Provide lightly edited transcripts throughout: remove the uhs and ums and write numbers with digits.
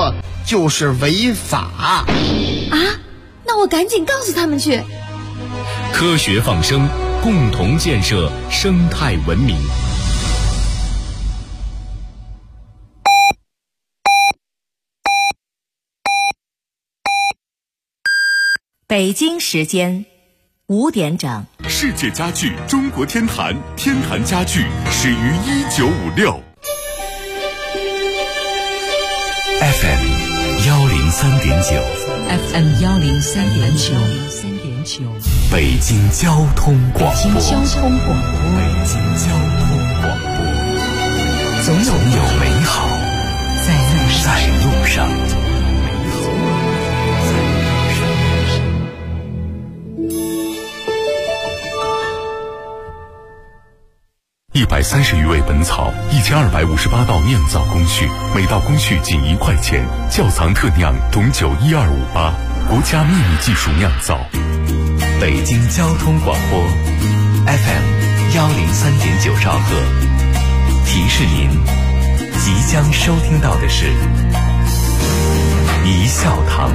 做就是违法啊！ 那我赶紧告诉他们去。 科学放生，共同建设生态文明。 北京时间5点整。 世界家具中国天坛，天坛家具始于1956。 FM 103.9 FM 103.9 北京交通广播。 北京交通广播。 北京交通广播。总有美好在路上。130余味本草，1258道酿造工序，每道工序仅1块钱。窖藏特酿董酒12588，国家秘密技术酿造。北京交通广播 FM 103.9兆赫。提示您，即将收听到的是一笑堂。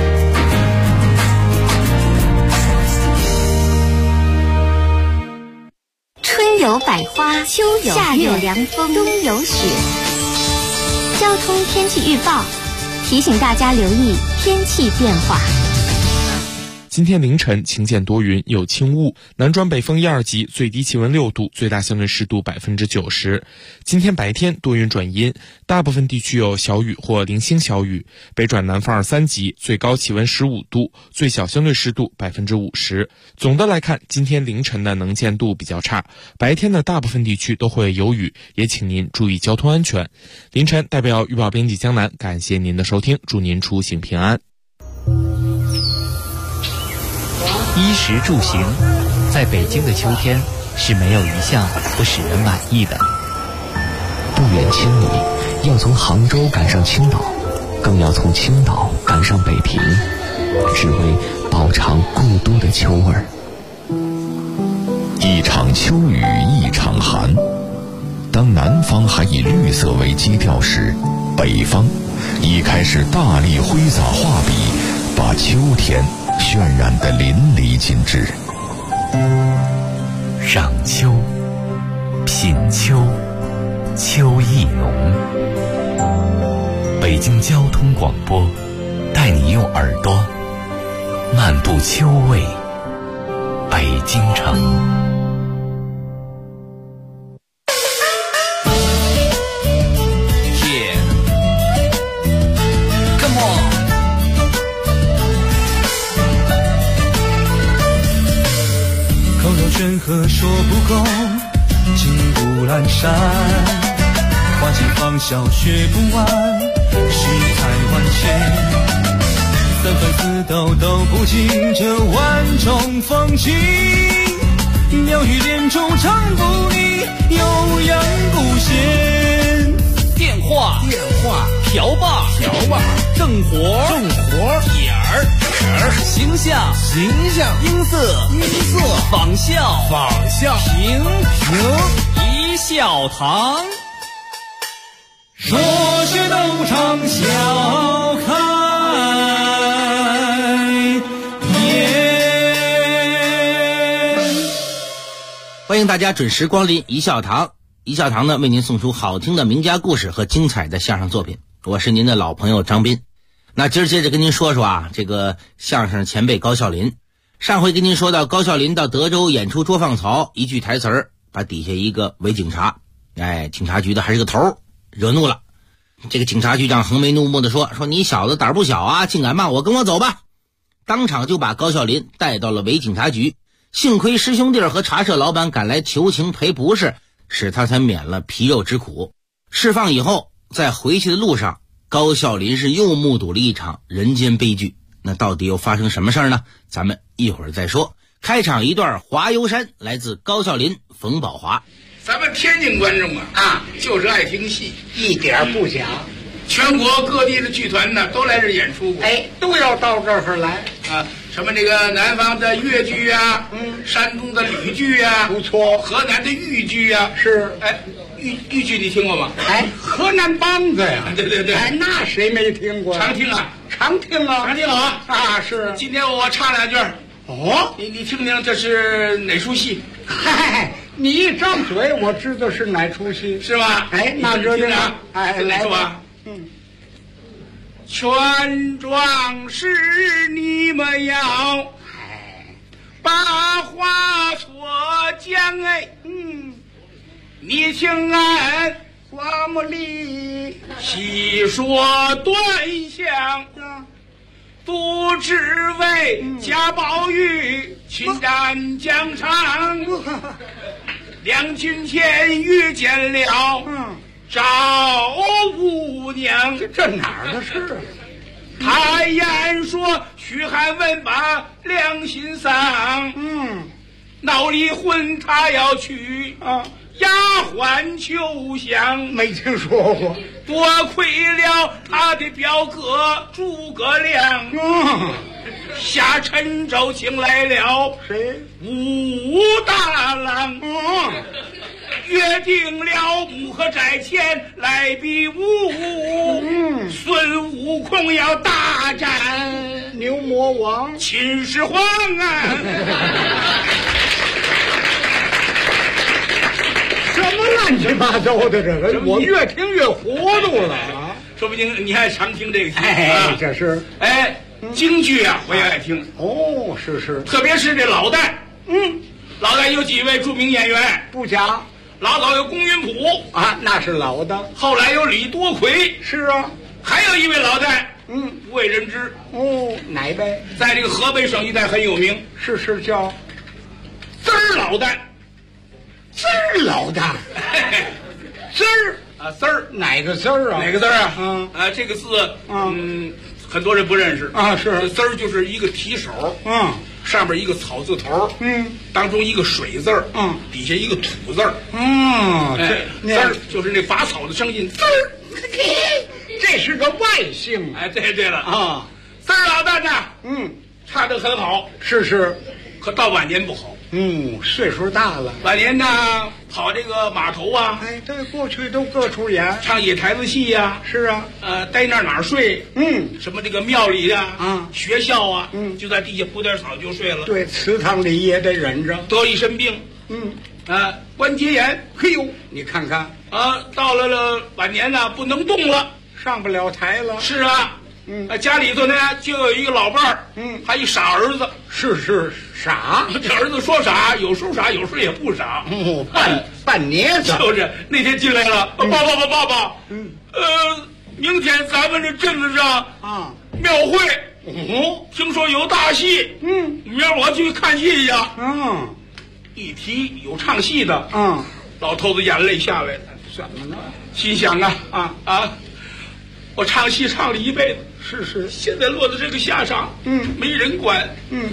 春有百花，秋有夏有凉风，冬有雪。交通天气预报提醒大家留意天气变化。 今天凌晨晴间多云，有轻雾，南转北风1、2级，最低气温6度，最大相对湿度90%。今天白天多云转阴，大部分地区有小雨或零星小雨，北转南风2、3级，最高气温15度，最小相对湿度50%。总的来看，今天凌晨的能见度比较差，白天的大部分地区都会有雨，也请您注意交通安全。凌晨代表预报编辑江南，感谢您的收听，祝您出行平安。 衣食住行，在北京的秋天是没有一项不使人满意的。 不远千里，要从杭州赶上青岛，更要从青岛赶上北平，只为饱尝故都的秋味儿。 一场秋雨一场寒，当南方还以绿色为基调时，北方已开始大力挥洒画笔，把秋天渲染得淋漓尽致。 赏秋，品秋，秋意浓。北京交通广播带你用耳朵漫步秋味北京城。 山河说不够，情不阑珊，花尽芳笑学不完，世态万千，三番四斗都不尽这万种风情，妙语连珠唱不腻，悠扬不闲。电话瓢把正活点儿形象音色仿效评一笑堂，说学逗唱笑开颜。 欢迎大家准时光临一笑堂。一笑堂呢，为您送出好听的名家故事和精彩的相声作品。我是您的老朋友张斌。那今儿接着跟您说说啊，这个相声前辈高孝林。上回跟您说到高孝林到德州演出捉放曹，一句台词儿把底下一个伪警察，警察局的还是个头，惹怒了。这个警察局长横眉怒目的说你小子胆不小啊，竟敢骂我，跟我走吧。当场就把高孝林带到了伪警察局。幸亏师兄弟和茶社老板赶来求情赔不是，使他才免了皮肉之苦。释放以后，在回去的路上，高孝林是又目睹了一场人间悲剧。那到底又发生什么事儿呢？咱们一会儿再说。开场一段华游山，来自高孝林、冯宝华。 咱们天津观众啊，就是爱听戏， 一点不假。 全国各地的剧团呢都来这演出过， 都要到这儿来啊。什么这个南方的越剧啊，山东的吕剧啊， 不错， 河南的豫剧啊， 是， 豫剧你听过吗？ 哎，河南梆子呀， 对对对， 哎，那谁没听过？ 常听啊， 常听啊， 常听啊！ 啊，是。 今天我唱两句。 哦， 你听听，这是哪出戏？ 嗨，你一张嘴，我知道是哪出戏， 是吧？ 哎，那这个，哎，来吧。全庄是你们要把话说讲哎，你听俺花木里细说端详，都只为贾宝玉侵占疆场，两军前遇见了赵五娘， 这哪儿的事？ 他言说嘘寒问饱良心丧，闹离婚他要娶丫鬟秋香， 没听说过。 多亏了他的表哥诸葛亮，下陈州请来了谁？ 武大郎，约定了母和寨前来比武，孙悟空要大战牛魔王秦始皇啊！ 什么乱七八糟的这个，我越听越糊涂了啊！ 说不定你还常听这个戏， 哎，这是京剧啊，我也爱听。 哦，是， 特别是这老旦，老旦有几位著名演员， 不假。 老早有龚云普啊，那是老的。 后来有李多奎， 是啊。 还有一位老旦，不为人知。 哦，哪位？ 在这个河北省一带很有名。 是叫滋儿老旦。 滋儿老旦，滋儿啊，滋儿哪个字儿啊？ 哪个字啊？这个字，很多人不认识啊。是滋儿就是一个提手，上面一个草字头，当中一个水字儿，底下一个土字儿，滋儿就是那拔草的声音，滋儿， 这是个外姓。 哎，对了啊，滋儿老旦呐，唱得很好， 是， 可到晚年不好。 岁数大了， 晚年呢跑这个码头啊， 哎，对，过去都各处演， 唱野台子戏呀， 是啊， 待哪儿睡，什么这个庙里呀，学校啊，就在地下铺点草就睡了。 对，祠堂里也得忍着。 得一身病，关节炎， 嘿呦，你看看到了晚年呢，不能动了， 上不了台了。 是啊。家里头呢就有一个老伴儿，还一傻儿子， 是傻。 这儿子说傻，有时候傻，有时候也不傻。 半捏子。 就是那天进来了，爸爸，明天咱们这镇子上庙会，听说有大戏，明儿我去看戏去。一提有唱戏的，老头子眼泪下来了。 怎么了？ 心想我唱戏唱了一辈子。 是， 现在落到这个下场，没人管，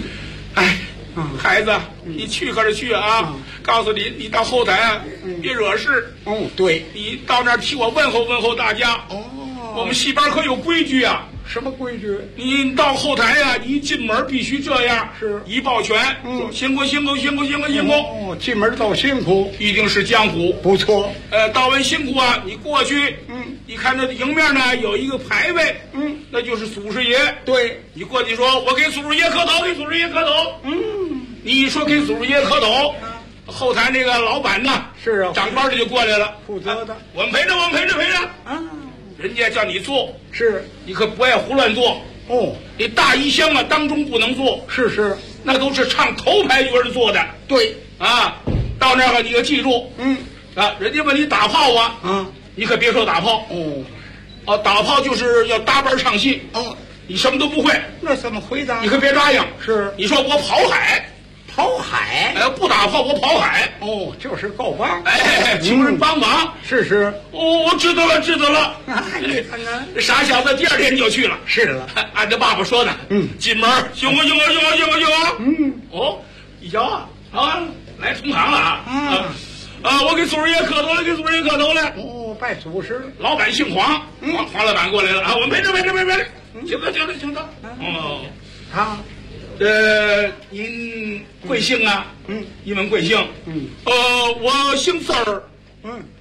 孩子，你去可是去啊！告诉你，你到后台别惹事。 对， 你到那儿替我问候大家。我们戏班可有规矩啊。 什么规矩？ 你到后台啊，你一进门必须这样， 是一抱拳，辛苦。 进门道辛苦， 一定是江湖， 不错。 道完辛苦啊，你过去，你看那迎面呢有一个牌位，那就是祖师爷。 对， 你过去说，我给祖师爷磕头，你一说给祖师爷磕头，后台那个老板呢， 是啊， 长官的就过来了， 负责的。 我们陪着人家叫你坐， 是你可不爱胡乱坐。你大衣箱啊当中不能坐， 是， 那都是唱头牌角的坐的。 对到那个你要记住，人家问你打炮你可别说打炮。打炮就是要搭班唱戏。你什么都不会， 那怎么回答？ 你可别答应。 是， 你说我跑海，不打炮我跑海。 就是够帮。 请人帮忙。 是。 我知道了。 你看看， 傻小子第二天就去了。 是了， 按照爸爸说的，进门行。一瞧来同行了我给祖师爷磕头了， 拜祖师。 老板姓黄，黄老板过来了我们陪着。行的。您贵姓啊？一问贵姓。我姓字儿。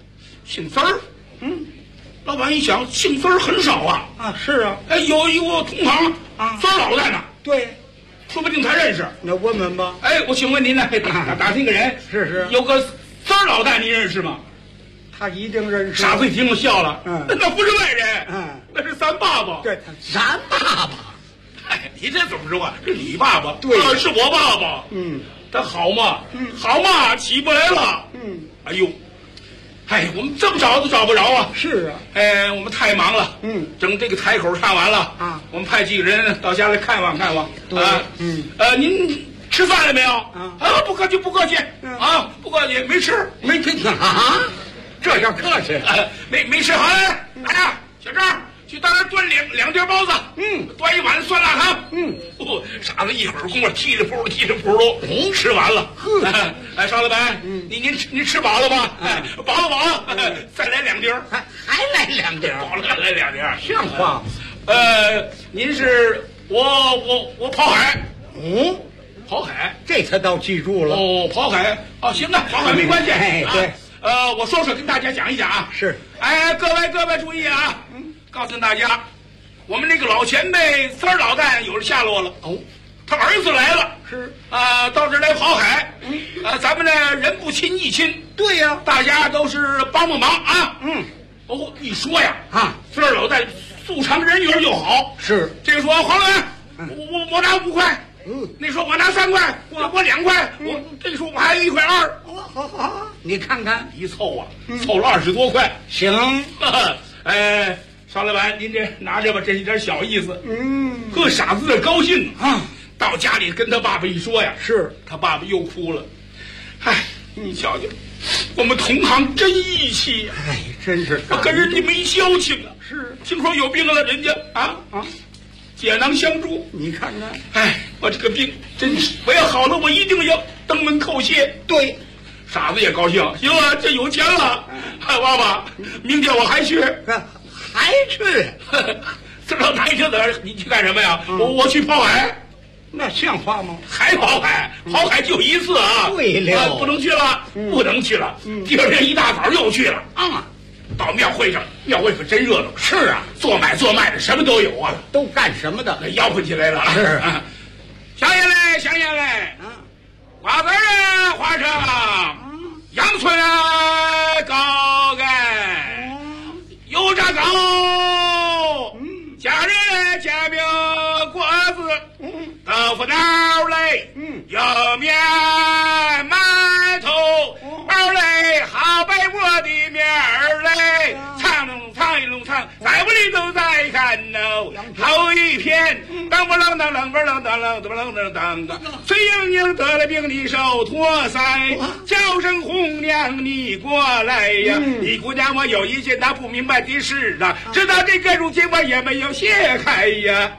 姓丝儿。老板一想，姓丝儿很少啊。 啊，是啊。 哎，有一个同行啊，丝儿老在呢。 对， 说不定他认识。 那问问吧。 哎，我请问您呢？打听个人。 是。 有个丝儿老大，您认识吗？ 他一定认识。 傻子一听了笑了。那不是外人。那是咱爸爸。 对，咱爸爸。 哎，你这怎么说啊？是你爸爸。 对， 是我爸爸。他好嘛？好嘛，起不来了。哎呦。哎，我们这么找都找不着啊！ 是啊， 哎，我们太忙了。整这个台口唱完了啊，我们派几个人到家来看望看望。啊，您吃饭了没有？啊，不客气，不客气。啊，不客气，没吃， 没吃啊，这叫客气。 没吃，好嘞。哎呀，小张，去到那炖两碟包子。端一碗酸辣汤。傻子一会儿功夫踢着扑噜，吃完了。哎，邵老板，您吃饱了吧？哎，饱了，再来2碟， 还来2碟， 饱了再来2碟， 像话吗？ 您是我跑海。跑海， 这他倒记住了。 哦，跑海啊，行啊，跑海没关系。 哎，对， 我说跟大家讲一讲啊。 是， 哎，各位注意啊！告诉大家，我们那个老前辈丝儿老旦有了下落了。他儿子来了。 是到这儿来跑海。咱们呢人不亲义亲。 对呀， 大家都是帮忙啊。一说呀丝儿老旦素常人缘又好。 是， 这个说黄老板，我拿5块。那说我拿3块，我2块，我这个说我还有1块2。 好，你看看一凑啊，凑了20多块。 行， 哎，邵老板，您这拿着吧，这一点小意思。呵，傻子这高兴啊！到家里跟他爸爸一说呀， 是他爸爸又哭了。哎，你瞧瞧，我们同行真义气呀！ 哎，真是跟人家没交情啊。 是， 听说有病了，人家解囊相助。 你看看， 哎，我这个病真是，我要好了，我一定要登门叩谢。 对， 傻子也高兴，行了，这有钱了。爸爸，明天我还去。 还去？ 这老大一听等你去干什么呀？我去跑海。 那像话吗？ 还跑海？跑海就1次啊！ 对了， 不能去了，不能去了。第二天一大早又去了啊！到庙会上，庙会可真热闹。 是啊， 做买的什么都有啊。 都干什么的？ 那吆喝起来了。 是， 香烟嘞，瓜子啊，花生，洋葱啊，高干，油炸糕，家人嘞，煎饼果子，豆腐脑嘞，油面馒头，包嘞，好白馍的面儿嘞，长一笼长，在屋里都在看哦，好一片，当不啷当啷不啷当啷当啷当当，崔莺莺得了病你手托腮，叫声红娘你过来呀，你姑娘我有一件她不明白的事啊，知道这个如今我也没有解开呀。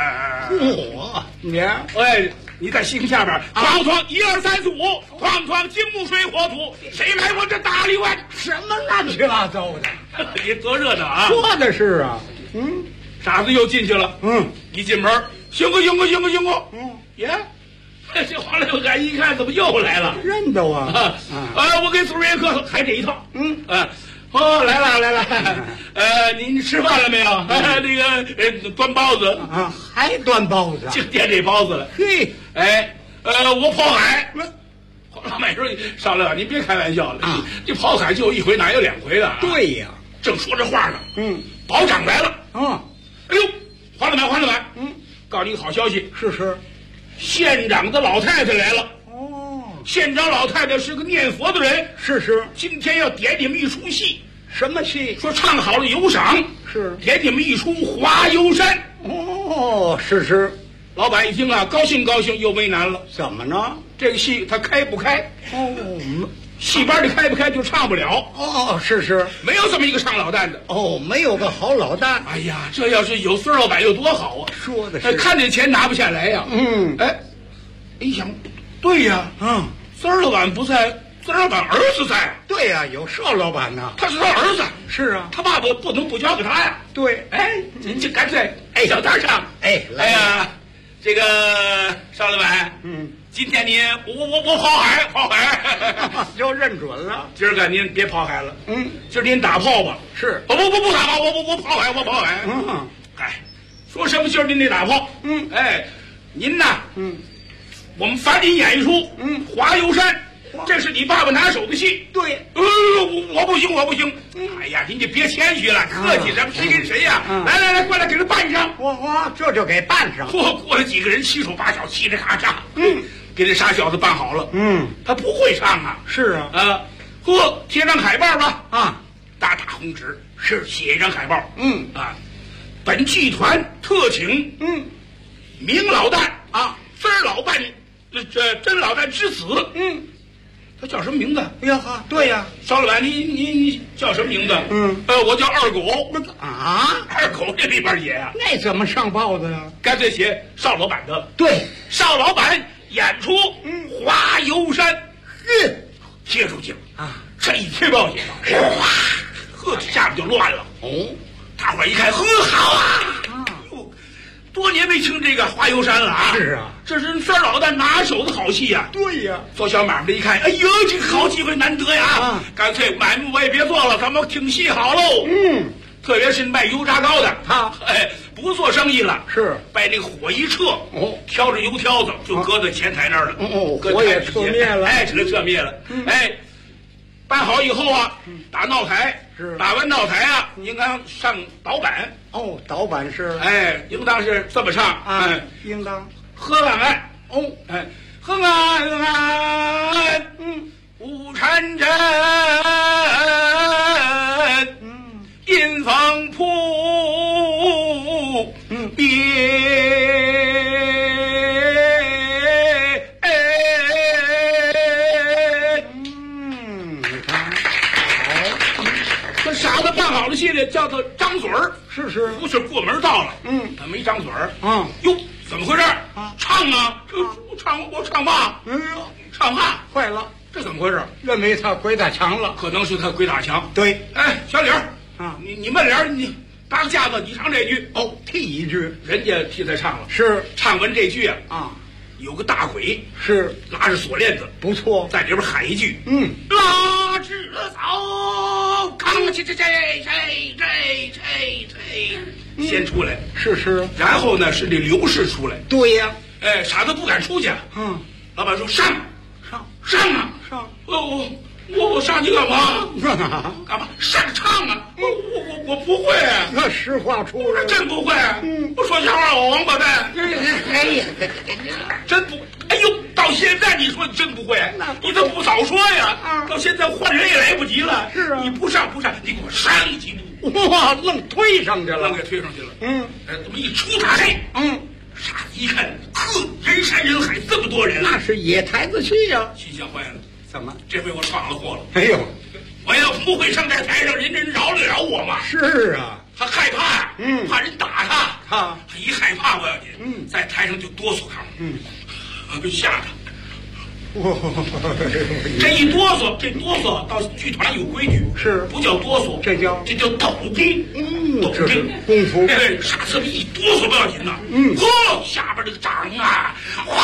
娘， 你在心下边哐哐1、2、3、4、5，哐哐金木水火土，谁来我这大里外？ 什么乱七八糟的？ 你多热闹啊！ 说的是啊， 傻子又进去了。一进门，行个，耶，这黄六海一看，怎么又来了？ 认得啊！ 我给祖爷客还这一套。来了，您吃饭了没有？那个端包子啊，还端包子， 就点这包子了。 嘿， 我跑海。老板说：“少乐，您别开玩笑了啊！这跑海就1回，哪有2回的？” 对呀， 正说这话呢，保长来了。哎呦，黄老板，告诉你个好消息， 是， 县长的老太太来了。县长老太太是个念佛的人， 是， 今天要点你们一出戏。 什么戏？ 说唱好了有赏， 是点你们一出《华游山》。 是。 老板一听啊，高兴又为难了。 怎么呢？ 这个戏他开不开？戏班里开不开就唱不了。 是， 没有这么一个唱老旦的。 没有个好老旦。 哎呀，这要是有孙老板有多好啊！ 说的是， 看这钱拿不下来呀。一想，对呀，孙老板不在，孙老板儿子在。 对呀，有邵老板呢， 他是他儿子。 是啊， 他爸爸不能不交给他呀。 对， 您就干脆小摊上。来呀，这个邵老板， 今天你我跑海， 就认准了。 今儿个您别跑海了，今儿您打炮吧。 是， 不打炮，我跑海，我跑海。说什么今儿您得打炮？您呐，我们樊林演一出，华游山。这是你爸爸拿手的戏， 对， 我不行，哎呀，您就别谦虚了，客气什么？谁跟谁呀？来，过来给他办上。 哇，这就给办上。 过来几个人七手八脚，嘁哩咔嚓，给这傻小子办好了。他不会唱啊。 是啊， 贴张海报吧。大红纸，是写一张海报。本剧团特请明老旦真老旦，真老旦之子。他叫什么名字？ 哎呀哈，对呀， 邵老板，你叫什么名字？我叫二狗。二狗这里边写呀， 那怎么上报的呀？ 干脆写邵老板的。 对， 邵老板演出华游山，贴出去了这一贴报写的，哗，下面就乱了。大伙一看，好啊！多年没听这个华游山了啊！ 是啊， 这是孙老旦拿手的好戏呀。 对呀， 做小买卖的一看，哎呦，这个好机会难得呀！干脆买卖我也别做了，咱们听戏好喽。特别是卖油炸糕的，不做生意了， 是把那个火一撤，挑着油挑子就搁在前台那儿了。 火也撤灭了， 这撤灭了。办好以后啊，打闹台，打完闹台啊，应当上导板。 导板是， 应当是这么唱应当河岸，河岸，无缠针，阴风铺，这傻子办好了戏呢，叫做张嘴儿。 是， 不是过门到了，他没张嘴儿。哟，怎么回事？唱啊，我唱吧。唱吧， 坏了， 这怎么回事？ 认为他鬼打墙了， 可能是他鬼打墙。 对， 小李儿你闷脸，你搭个架子，你唱这句。 替一句， 人家替他唱了。 是， 唱完这句有个大鬼是拉着锁链子， 不错， 在里边喊一句，拉着走，扛起这，先出来， 是， 然后呢是这刘氏出来， 对呀， 傻子不敢出去，老板说上啊，我上去干嘛？干嘛？上唱啊！我不会， 那实话出来， 真不会。我说瞎话，我王八蛋。 哎呀， 真不，哎呦，到现在你说你真不会，你怎么不早说呀？到现在换人也来不及了。 是啊， 你不上，你给我上几步。 哇，愣推上去了， 愣给推上去了。这么一出台，傻子一看，人山人海，这么多人， 那是野台子戏呀， 心想坏了。 怎么？ 这回我闯了祸了！ 哎呦， 我要不会上在台上，人饶得了我吗？ 是啊， 他害怕，怕人打他， 他一害怕不要紧，在台上就哆嗦他，吓他。这一哆嗦，这哆嗦到剧团有规矩， 是不叫哆嗦， 这叫抖筋，抖筋功夫。 傻子一哆嗦不要紧呐，下边这个掌啊，哗，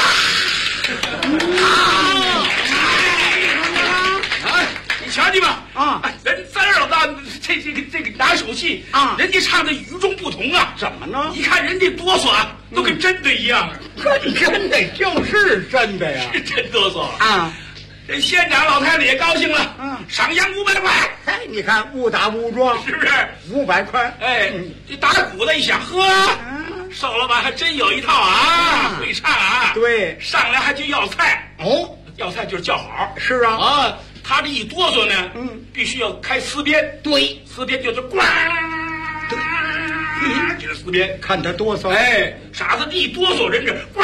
你瞧见吧？人三老大这个拿手戏人家唱的与众不同啊！ 怎么呢？ 一看人家哆嗦都跟真的一样， 跟真的就是真的呀， 是真哆嗦啊！ 这县长老太太也高兴了，赏洋500块。 你看误打误撞， 是不是 500块？ 这打鼓的一想，邵老板还真有一套啊，会唱啊！ 对， 上来还就要菜要菜就是叫好。 是啊， 他这一哆嗦呢，必须要开丝鞭。 对， 丝鞭就是呱，对，这是丝鞭。 看他哆嗦， 傻子一哆嗦，人这呱，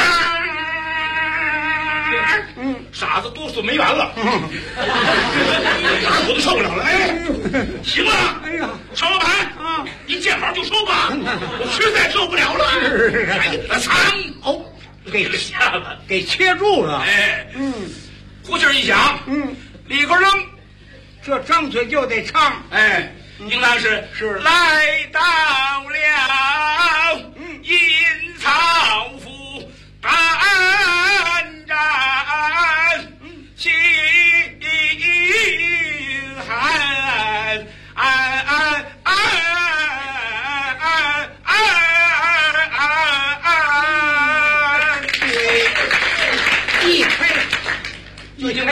傻子哆嗦没完了，我都受不了了。行了，邵老板您见好就收吧，我实在受不了了。给下了， 给切住了。 呼气一响，里口扔， 这张嘴就得唱。 应当是来到了阴曹府单章。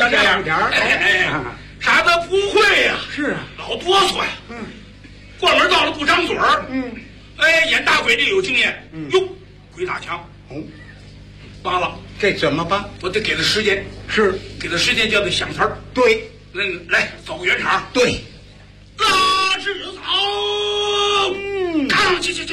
像这样点儿。 傻子不会呀， 是啊， 老哆嗦呀。关门到了不张嘴儿。演大鬼的有经验。哟，鬼打墙。完了， 这怎么办？ 我得给他时间。 是， 给他时间叫他想词儿。 对， 来走个圆场。 对， 拉枝草。刚这。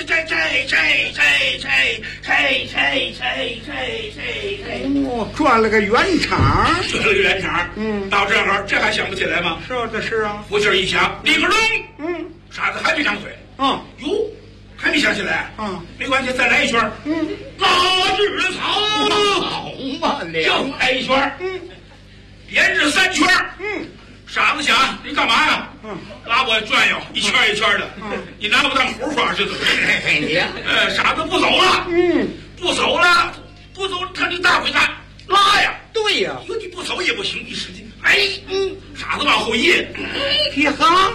转了个圆场。 转了个圆场。到这会儿这还想不起来吗？ 是啊。 胡劲儿一响，立个钟。傻子还没张嘴。哟，还没想起来。没关系，再来一圈。拉枝草。 好嘛， 又来一圈。连着3圈。傻子想，你干嘛呀？拉我转悠，一圈一圈的。你拿我当胡耍是怎么着？傻子不走了。不走了，看你大鬼子拉呀。 对呀。 你不走也不行，你使劲。傻子往后一一哈。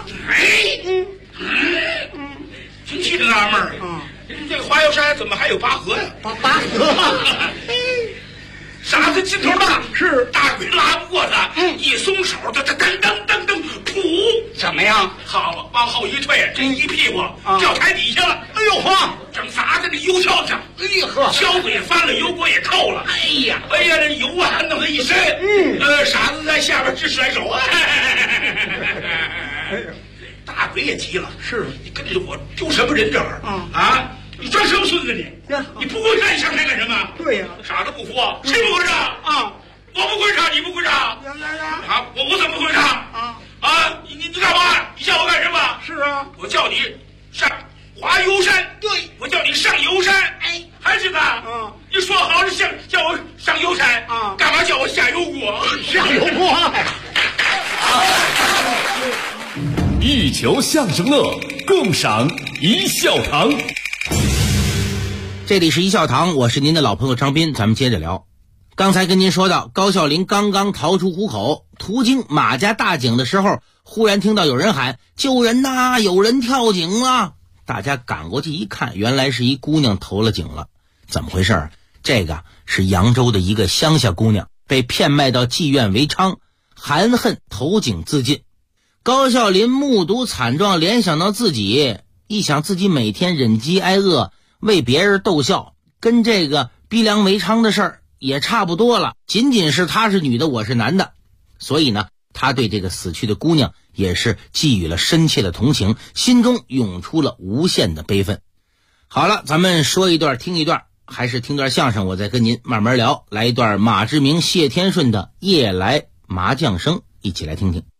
挺气的纳闷儿。这个花油山怎么还有拔河呀？ 拔河。 傻子劲头大， 是大鬼拉不过他，一松手，他噔，噗， 怎么样？ 好，往后一退，这一屁股掉台底下了。 哎呦呵， 正砸在这油箫上。 哎呵， 箫子也翻了，油锅也扣了。哎呀，这油啊弄他一身。傻子在下边直甩手。大鬼也急了， 是你跟着我丢什么人这儿啊？你装什么孙子你？你不会唱，你上台干什么？ 对呀， 傻子不服，谁不会唱啊？我不会唱，你不会唱。啊，我怎么会唱啊？你干嘛？你叫我干什么？ 是啊， 我叫你上华油山。 对， 我叫你上油山。还是他？你说好是叫我上油山干嘛叫我下油锅？ 下油锅。 一球相声乐，共赏一笑堂。 这里是一笑堂，我是您的老朋友张斌，咱们接着聊。刚才跟您说到，高孝林刚刚逃出虎口，途经马家大井的时候，忽然听到有人喊救人呐，有人跳井了。大家赶过去一看，原来是一姑娘投了井了。怎么回事？这个是扬州的一个乡下姑娘，被骗卖到妓院为娼，含恨投井自尽。高孝林目睹惨状，联想到自己，一想自己每天忍饥挨饿，为别人逗笑，跟这个逼良为娼的事儿也差不多了，仅仅是她是女的，我是男的。所以呢，他对这个死去的姑娘也是寄予了深切的同情，心中涌出了无限的悲愤。好了，咱们说一段听一段，还是听段相声，我再跟您慢慢聊。来一段马志明、谢天顺的夜来麻将声，一起来听听。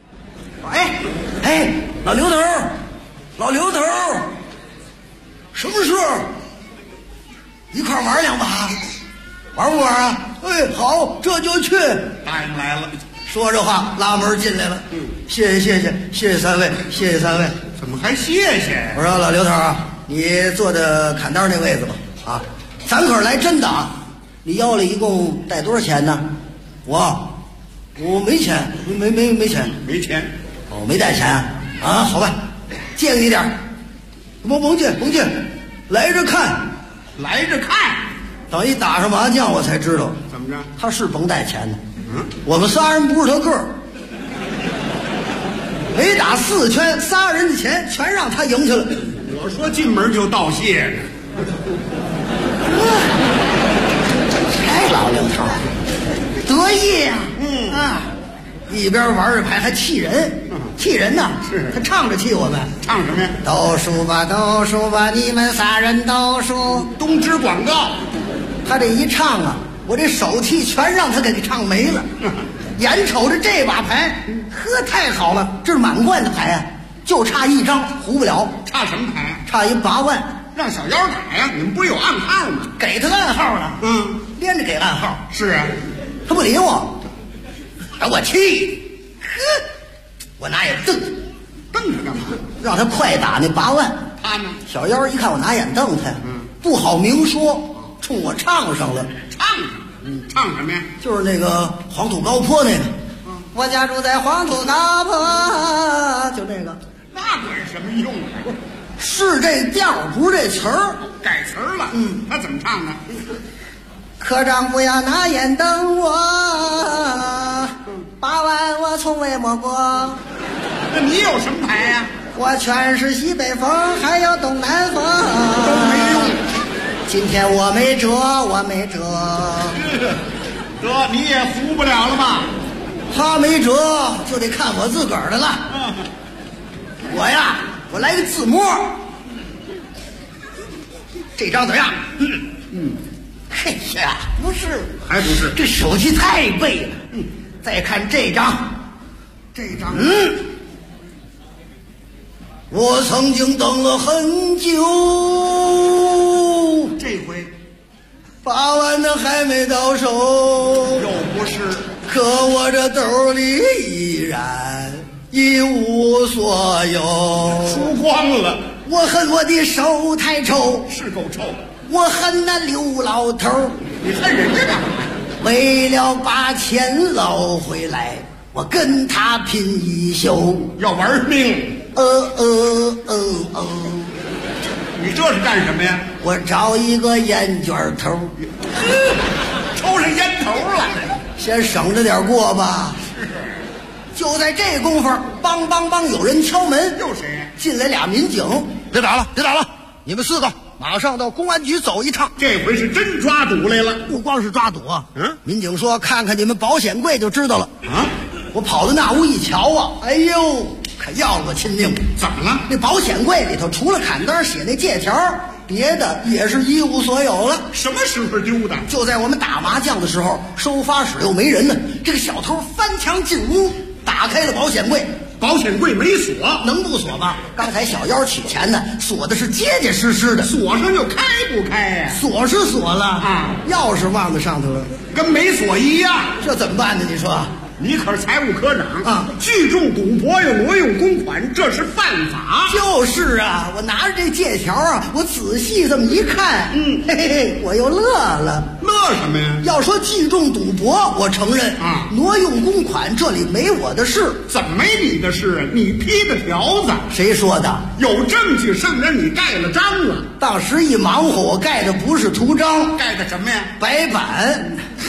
老刘头，什么事？一块玩2把，玩不玩啊？好，这就去。 答应来了。 说着话，拉门进来了。谢谢三位，谢谢三位。 怎么还谢谢？ 我说老刘头啊，你坐在砍刀那位子吧。啊，咱可是来真的啊！你腰里一共带多少钱呢？我没钱，没钱， 没钱。 哦，没带钱啊？好吧，借给你点儿。甭借，来着看。等一打上麻将，我才知道怎么着， 他是甭带钱的。我们仨人不是他个儿，没打4圈，3人的钱全让他赢去了。 我说进门就道谢呢。 这老刘头得意呀，一边玩着牌还气人呢。 是他唱着气我们。 唱什么呀？ 都数吧，你们仨人都数。 东芝广告。 他这一唱啊，我这手气全让他给唱没了。眼瞅着这把牌，太好了，这是满贯的牌啊，就差一张胡不了。 差什么牌？ 差一8万。 让小妖打呀！你们不是有暗号吗？ 给他暗号了。连着给暗号。 是啊， 他不理我，让我气。我拿眼瞪他干嘛？ 让他快打那8万。 他呢？ 小妖一看我拿眼瞪他，不好明说，冲我唱上了。 唱什么呀？ 就是那个黄土高坡那个。我家住在黄土高坡，就那个。 那管什么用啊？ 是这调，不是这词儿。 改词儿了。他怎么唱的？ 科长不要拿眼瞪我， 8万我从未摸过。 那你有什么牌呀？ 我全是西北风，还有东南风， 都没用。 今天我没辙，我没辙。 得，你也服不了了吧？ 他没辙，就得看我自个儿的了。我呀，我来个自摸。这张怎么样？嘿呀，不是， 还不是， 这手气太背了。再看这张，我曾经等了很久， 这回 8万的还没到手， 又不是， 可我这兜里依然一无所有， 输光了。 我恨我的手太臭， 是够臭的。 我恨那刘老头， 你恨人家干嘛？ 为了把钱捞回来，我跟他拼一宿， 要玩命。你这是干什么呀？ 我找一个烟卷头， 抽上烟头了， 先省着点过吧。 是。 就在这功夫，梆梆梆，有人敲门。 又谁呀？ 进来俩民警。别打了，你们4个马上到公安局走一趟。 这回是真抓赌来了。 不光是抓赌啊，民警说看看你们保险柜就知道了啊。 我跑到那屋一瞧啊，哎呦，可要了我亲命！ 怎么了？ 那保险柜里头除了砍单写那借条，别的也是一无所有了。 什么时候丢的？ 就在我们打麻将的时候，收发室又没人呢，这个小偷翻墙进屋，打开了保险柜。 保险柜没锁， 能不锁吗？刚才小妖取钱呢，锁的是结结实实的， 锁上就开不开呀？ 锁是锁了啊，钥匙忘在上头了， 跟没锁一样。 这怎么办呢？你说？ 你可是财务科长啊！ 聚众赌博又挪用公款，这是犯法。 就是啊，我拿着这借条啊，我仔细这么一看，嘿嘿嘿，我又乐了。 乐什么呀？ 要说聚众赌博，我承认啊， 挪用公款这里没我的事。 怎么没你的事啊？你批的条子。 谁说的？ 有证据证明你盖了章了。 当时一忙活，我盖的不是图章， 盖的什么呀？ 白板。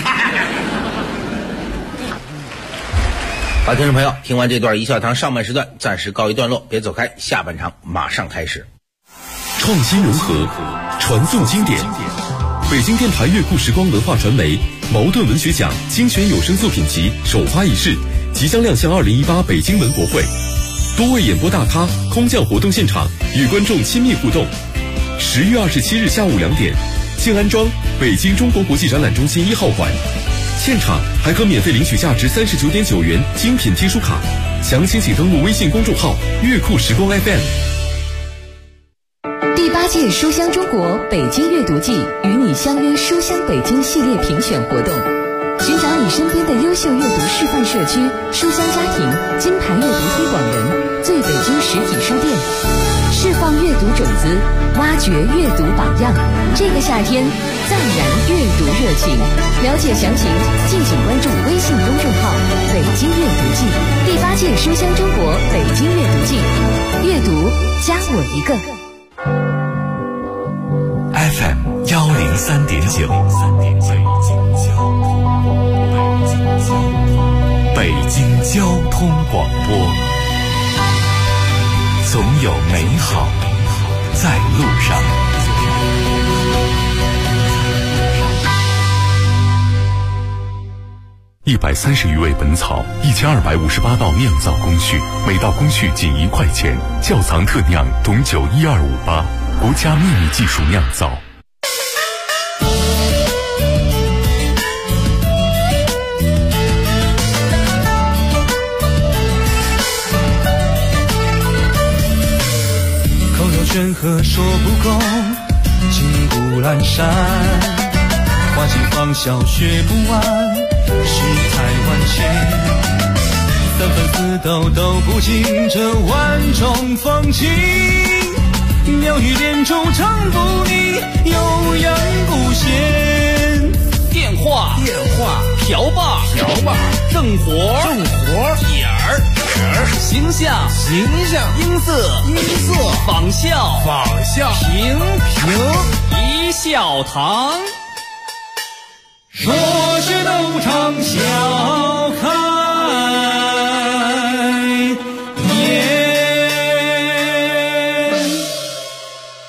好，听众朋友，听完这段一笑堂上半时段暂时告一段落，别走开，下半场马上开始。 创新融合，传颂经典。北京电台乐库时光文化传媒茅盾文学奖精选有声作品集首发仪式即将亮相2018北京文博会，多位演播大咖空降活动现场，与观众亲密互动。10月27日下午2点，静安庄北京中国国际展览中心1号馆。现场还可免费领取价值39.9元精品听书卡，详情请登录微信公众号乐库时光 FM。 第8届书香中国北京阅读季与你相约书香北京系列评选活动，寻找你身边的优秀阅读示范社区、书香家庭、金牌阅读推广人、最北京实体书店，释放阅读种子，挖掘阅读榜样。这个夏天暂燃阅读热情，了解详情敬请关注微信公众号北京阅读季。第8届书香中国北京阅读季，阅读加我一个。 FM 103.9，北京交通广播，总有美好在路上。130余味本草，1258道酿造工序，每道工序仅1块钱。窖藏特酿董酒12588，国家秘密技术酿造。 口有悬河说不够，金谷阑珊，花季芳笑学不完。 世态万千，3分4斗都不尽这万种风情。妙语连珠唱不腻，悠扬不闲。电话瓢把正活点儿形象音色仿效平一笑堂。 说是都唱笑看。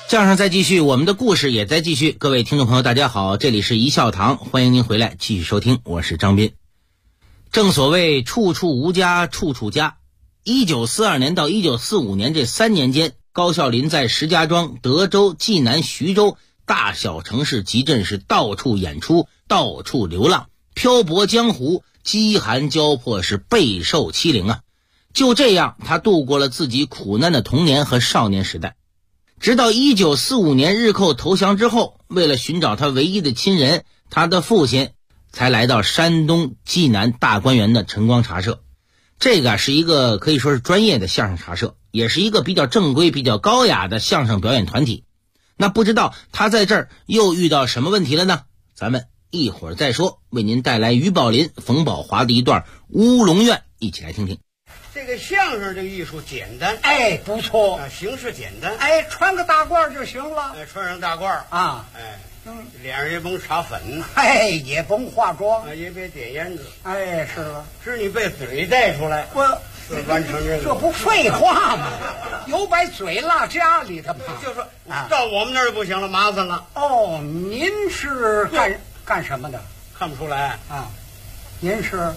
相声再继续，我们的故事也在继续。各位听众朋友大家好，这里是一笑堂，欢迎您回来继续收听，我是张斌。正所谓处处无家处处家。1942年到1945年这3年间，高孝林在石家庄、德州、济南、徐州大小城市集镇是到处演出，到处流浪，漂泊江湖，饥寒交迫，是备受欺凌啊。就这样，他度过了自己苦难的童年和少年时代。直到1945年日寇投降之后，为了寻找他唯一的亲人，他的父亲，才来到山东济南大观园的晨光茶社。这个是一个可以说是专业的相声茶社，也是一个比较正规、比较高雅的相声表演团体。那不知道他在这儿又遇到什么问题了呢？咱们一会儿再说。为您带来于宝林、冯宝华的一段《乌龙院》，一起来听听。 这个相声这个艺术简单， 哎，不错， 形式简单， 哎，穿个大褂就行了， 哎，穿上大褂啊，哎，脸上也甭擦粉， 哎，也甭化妆， 也别点烟子， 哎，是了， 是你被嘴带出来， 我完成这个， 这不废话吗？有把嘴落家里的吗？ 就说到我们那儿不行了，麻烦了。 哦，您是干什么的？ 看不出来啊，您是。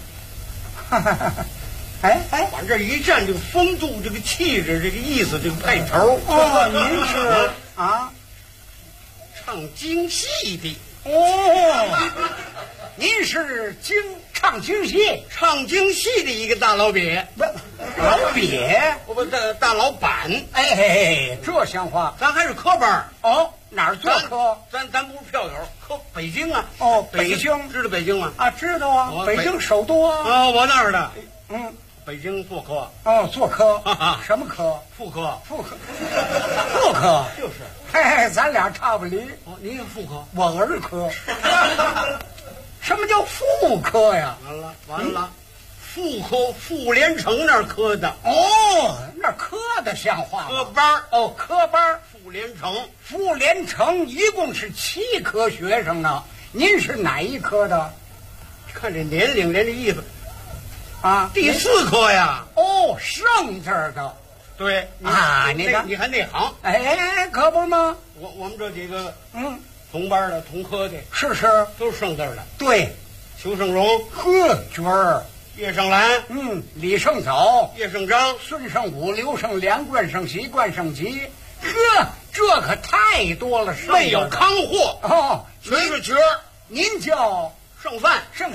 哎， 往这一站，这个风度，这个气质，这个意思，这个派头。 哦，您是啊， 唱京戏的。 哦，您是唱京戏， 唱京戏的一个大老鳖， 老鳖， 不大老板。 哎，这像话。 咱还是科班哦，哪儿做科？ 咱不是票友，科北京啊。 哦，北京知道北京吗？ 啊，知道啊，北京首都啊。 啊，我那儿的。 嗯。 北京做科哦，做科什么科？ 妇科， 妇科就是。 嘿，咱俩差不离。 哦，您是妇科， 我儿科。什么叫妇科呀？ 完了，妇科妇联成那儿科的。 哦，那科的像话吗？ 科班哦，科班。 妇联成， 妇联成一共是7科学生呢。您是哪一科的？ 看这年龄，连这意思。 啊， 第4科呀！ 哦，剩字的， 对啊， 你还内行？ 哎，可不吗？ 我们这几个同班的、同科的， 是都是剩字的。 对， 裘盛荣， 呵，角儿， 叶盛兰， 李胜藻， 叶盛章， 孙胜武，刘胜良，冠胜习，冠胜吉，呵，这可太多了， 没有康货哦， 全是角儿。 您叫剩饭。 剩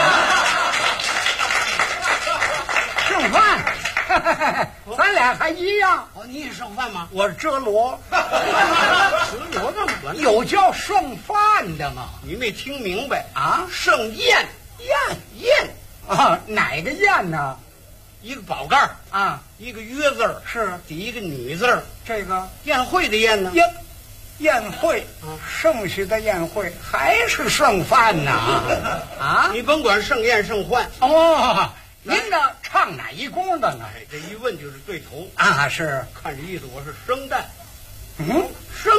饭，咱俩还一样。 哦，你也剩饭吗？ 我是遮罗。 遮罗干嘛？ 有叫剩饭的吗？ 你没听明白啊？ 剩宴啊，哪个宴呢？ 一个宝盖啊， 一个约字儿， 是底一个女字儿。 这个宴会的宴呢？ 宴会，剩下的宴会还是剩饭呢？啊， 你甭管剩宴剩饭哦。您呢？唱哪一宫的呢？ 这一问就是对头啊！是， 看这意思，我是生旦。 生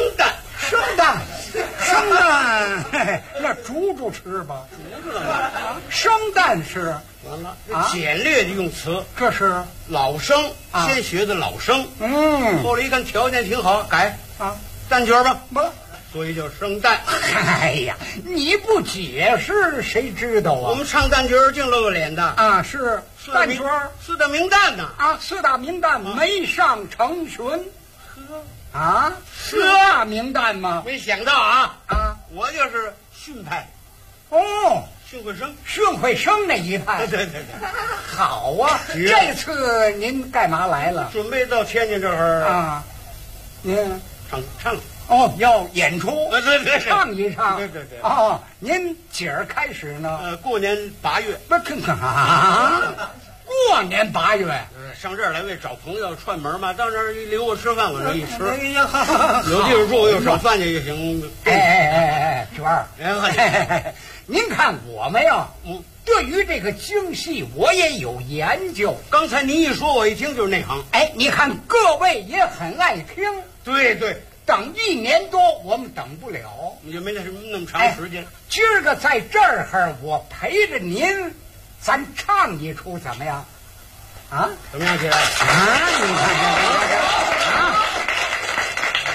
旦，那煮吃吧， 煮了吗？ 生旦是完了，简略的用词， 这是老生，先学的老生。后来一看条件挺好，改啊， 旦角吧， 不。 所以叫生旦。 哎呀，你不解释谁知道啊？ 我们唱旦角净露脸的啊，是旦角 4大名旦呢啊，4大名旦没上成群，啊，4大名旦吗？ 没想到啊，我就是训派， 哦， 训会生那一派， 对， 好啊！这次您干嘛来了？ 准备到天津这儿啊，您唱。 哦，要演出， 对， 唱一唱， 对。 哦，您几儿开始呢？ 过年8月。 不是啊，过年8月。 上这儿来为找朋友串门嘛，到这儿一留我吃饭，往这一吃。 哎呀， 有地方住，有少饭去就行。 哎，娟儿，您看我们呀，对于这个京戏我也有研究。 刚才您一说，我一听就是内行。 哎，你看各位也很爱听。 对。 等1年多，我们等不了， 也没那么长时间。 今儿个在这儿，我陪着您，咱唱一出怎么样？啊？ 怎么样，起来？ 啊？你看这啊，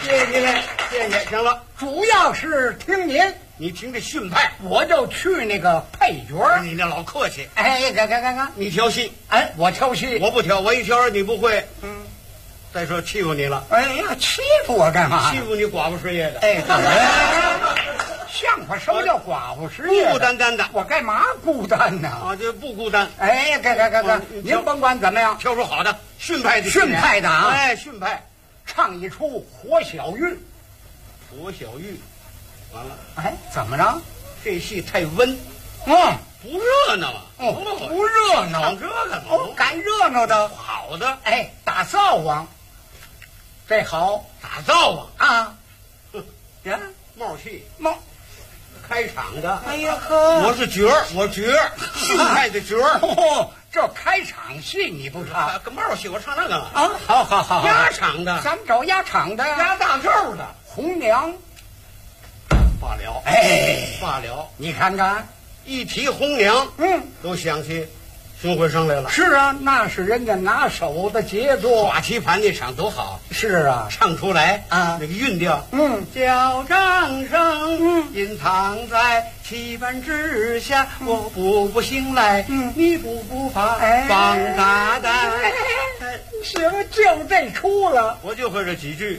谢谢您嘞，谢谢。行了，主要是听您， 你听这训派， 我就去那个配角。 你那老客气。 哎，看， 你挑戏， 哎，我挑戏， 我不挑，我一挑你不会。再说欺负你了。 哎呀，欺负我干嘛？ 欺负你寡妇失业的。 哎，像话！什么叫寡妇失业？ 孤孤单单的， 我干嘛孤单呢？ 啊，就不孤单。 哎，干，您甭管怎么样， 挑出好的，训派的， 训派的啊！ 哎，训派， 唱一出活小玉。 活小玉，完了。 哎，怎么着？ 这戏太温，不热闹啊！ 不热闹， 唱这个嘛。 赶热闹的， 好的。 哎，打灶王，这好， 打灶王啊！ 呀，冒戏冒。 开场的， 哎呀呵， 我是角儿，训派的角儿。 这开场戏你不唱， 跟帽戏我唱那个啊？好， 压场的， 咱们找压场的， 压大咒的， 红娘。 罢了， 哎， 罢了， 你看看， 一提红娘，都想起巡回生来了。 是啊，那是人家拿手的杰作， 耍棋盘那场多好。 是啊， 唱出来啊， 那个韵调，叫掌声，隐藏在棋盘之下，我步醒来，你步怕，放大胆。 行，就这出了， 我就会这几句，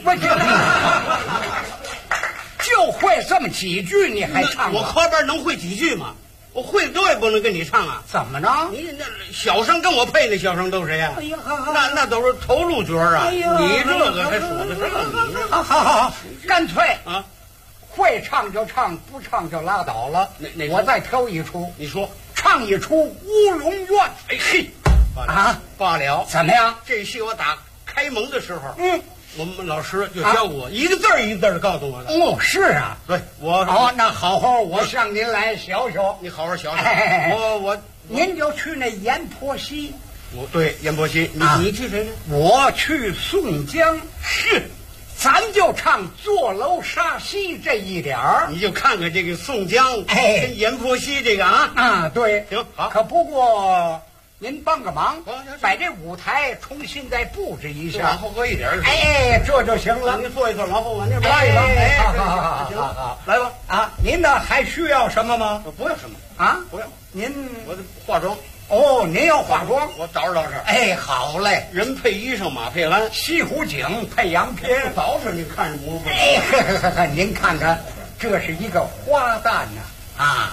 就会这么几句，你还唱？ 我科班能会几句吗？我会的多也不能跟你唱啊！ 怎么着？ 你那小生跟我配那小生都谁呀？ 哎呀， 那都是头路角啊！ 哎呀， 你这个还说得上？你好，干脆啊， 会唱就唱，不唱就拉倒了。我再挑一出， 你说唱一出《乌龙院》。 哎嘿，罢了， 怎么样？ 这戏我打开蒙的时候，我们老师就教我一个字儿一个字儿告诉我的。 是啊， 对我那好，我向您来学， 你好好学。 您就去那阎婆惜。 对阎婆惜，你去谁呢？ 我去宋江。 是， 咱就唱坐楼杀西这一点儿， 你就看看这个宋江跟阎婆惜这个啊，对， 行好。 可不过您帮个忙，把这舞台重新再布置一下， 往后搁一点。 哎，这就行了。 您坐一坐，往后往那边拉一拉。 哎， 好， 来吧。 啊，您呢还需要什么吗？ 不要什么啊， 不要。 您我化妆。 您要化妆， 我捯饬。 哎，好嘞。 人配衣裳，马配鞍， 西湖景配洋片， 捯饬你看着模不？ 哎，您看看，这是一个花旦呐啊！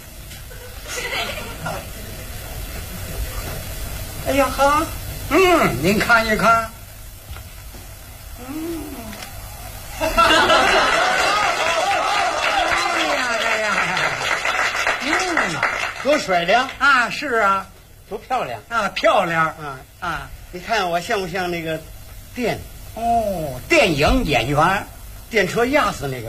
哎呀哈，您看一看， 多水灵啊！是啊， 多漂亮啊！漂亮啊！你看我像不像那个电电影演员， 电车压死那个？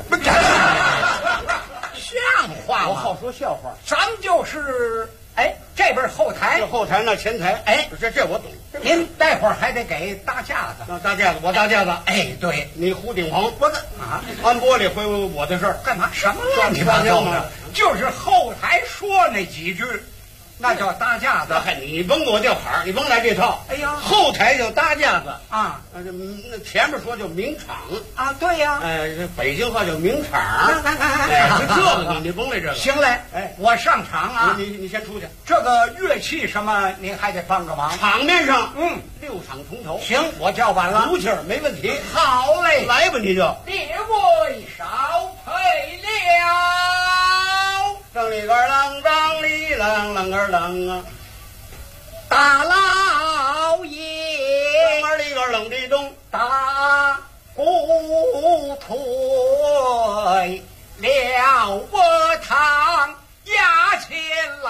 像话吗？ 我好说笑话， 咱们就是这边后台， 这后台那前台，这我懂。 您待会儿还得给搭架子， 那搭架子我搭架子。 哎，对， 你胡顶棚，我安玻璃回我的事儿， 干嘛？什么乱七八糟的？就是后台说那几句，那叫搭架子。 你甭给我掉坎儿，你甭来这套。 哎呀， 后台叫搭架子啊， 那前面说叫名场啊，对呀。 这北京话叫名场。这个你甭来这个。 行嘞，我上场啊。 你先出去。 这个乐器什么，您还得帮个忙。 场面上，6场从头。 行，我叫板了， 足气儿没问题。 好嘞， 来吧，你就。 列位少配了， 当里个啷当里啷啷个啷啊， 大老爷， 啷里个啷的咚， 大鼓推了我堂衙前来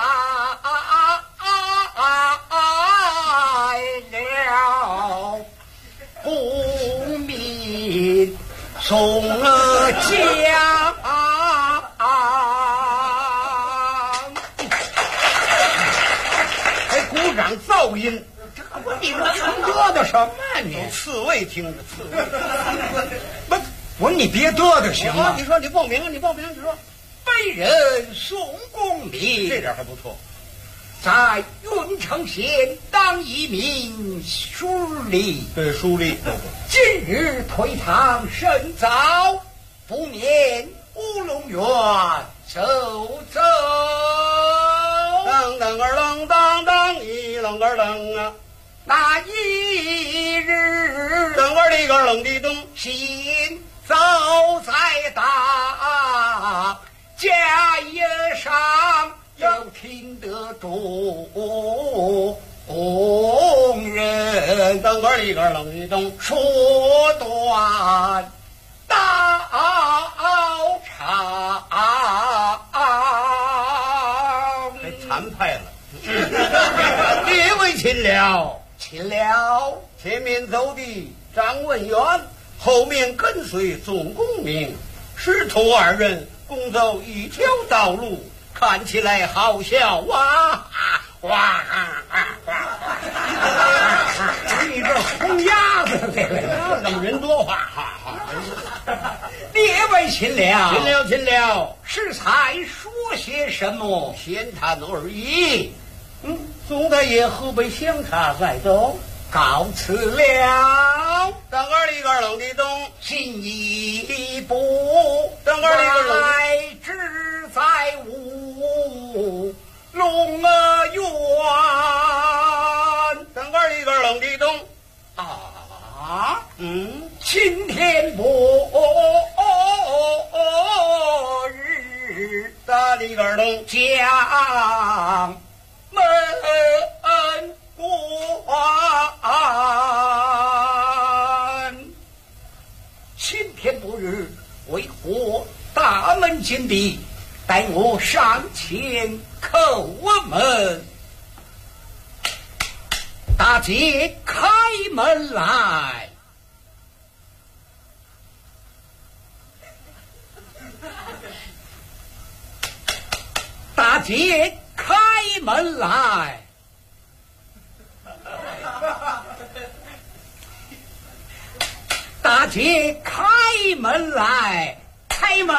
了，功名送家。 鼓掌噪音， 你们听嘚嘚什么呀？你刺猬听着，刺猬。 不，我说你别嘚嘚行吗？ 你说你报名，你说。 被人送功礼， 这点还不错。 在郓城县当一名书吏。 对，书吏。 今日推堂深造，不免乌龙院走走。 当当儿啷当当一啷个啷啊！ 那一日， 当儿里个啷的咚， 行走在大家业上，要听得众人。 当儿里个啷的咚， 说断道长。 残派了，列位亲了， 亲了。 前面走的张文元，后面跟随总公明，师徒二人共走一条道路，看起来好笑哇哇！ 你这红鸭子， 怎么人多话？ 列位亲了， 亲了，亲了。 适才说些什么？ 闲谈而已。总大爷喝杯香茶再走， 告辞了。 当儿里个啷的东， 进一步， 当儿里个啷来只在乌龙院， 当儿里个啷的东啊，今天不日大里个东将门关，今天不日为何大门紧闭？待我上前叩门。大姐开门来。大姐开门来。大姐开门来。开门！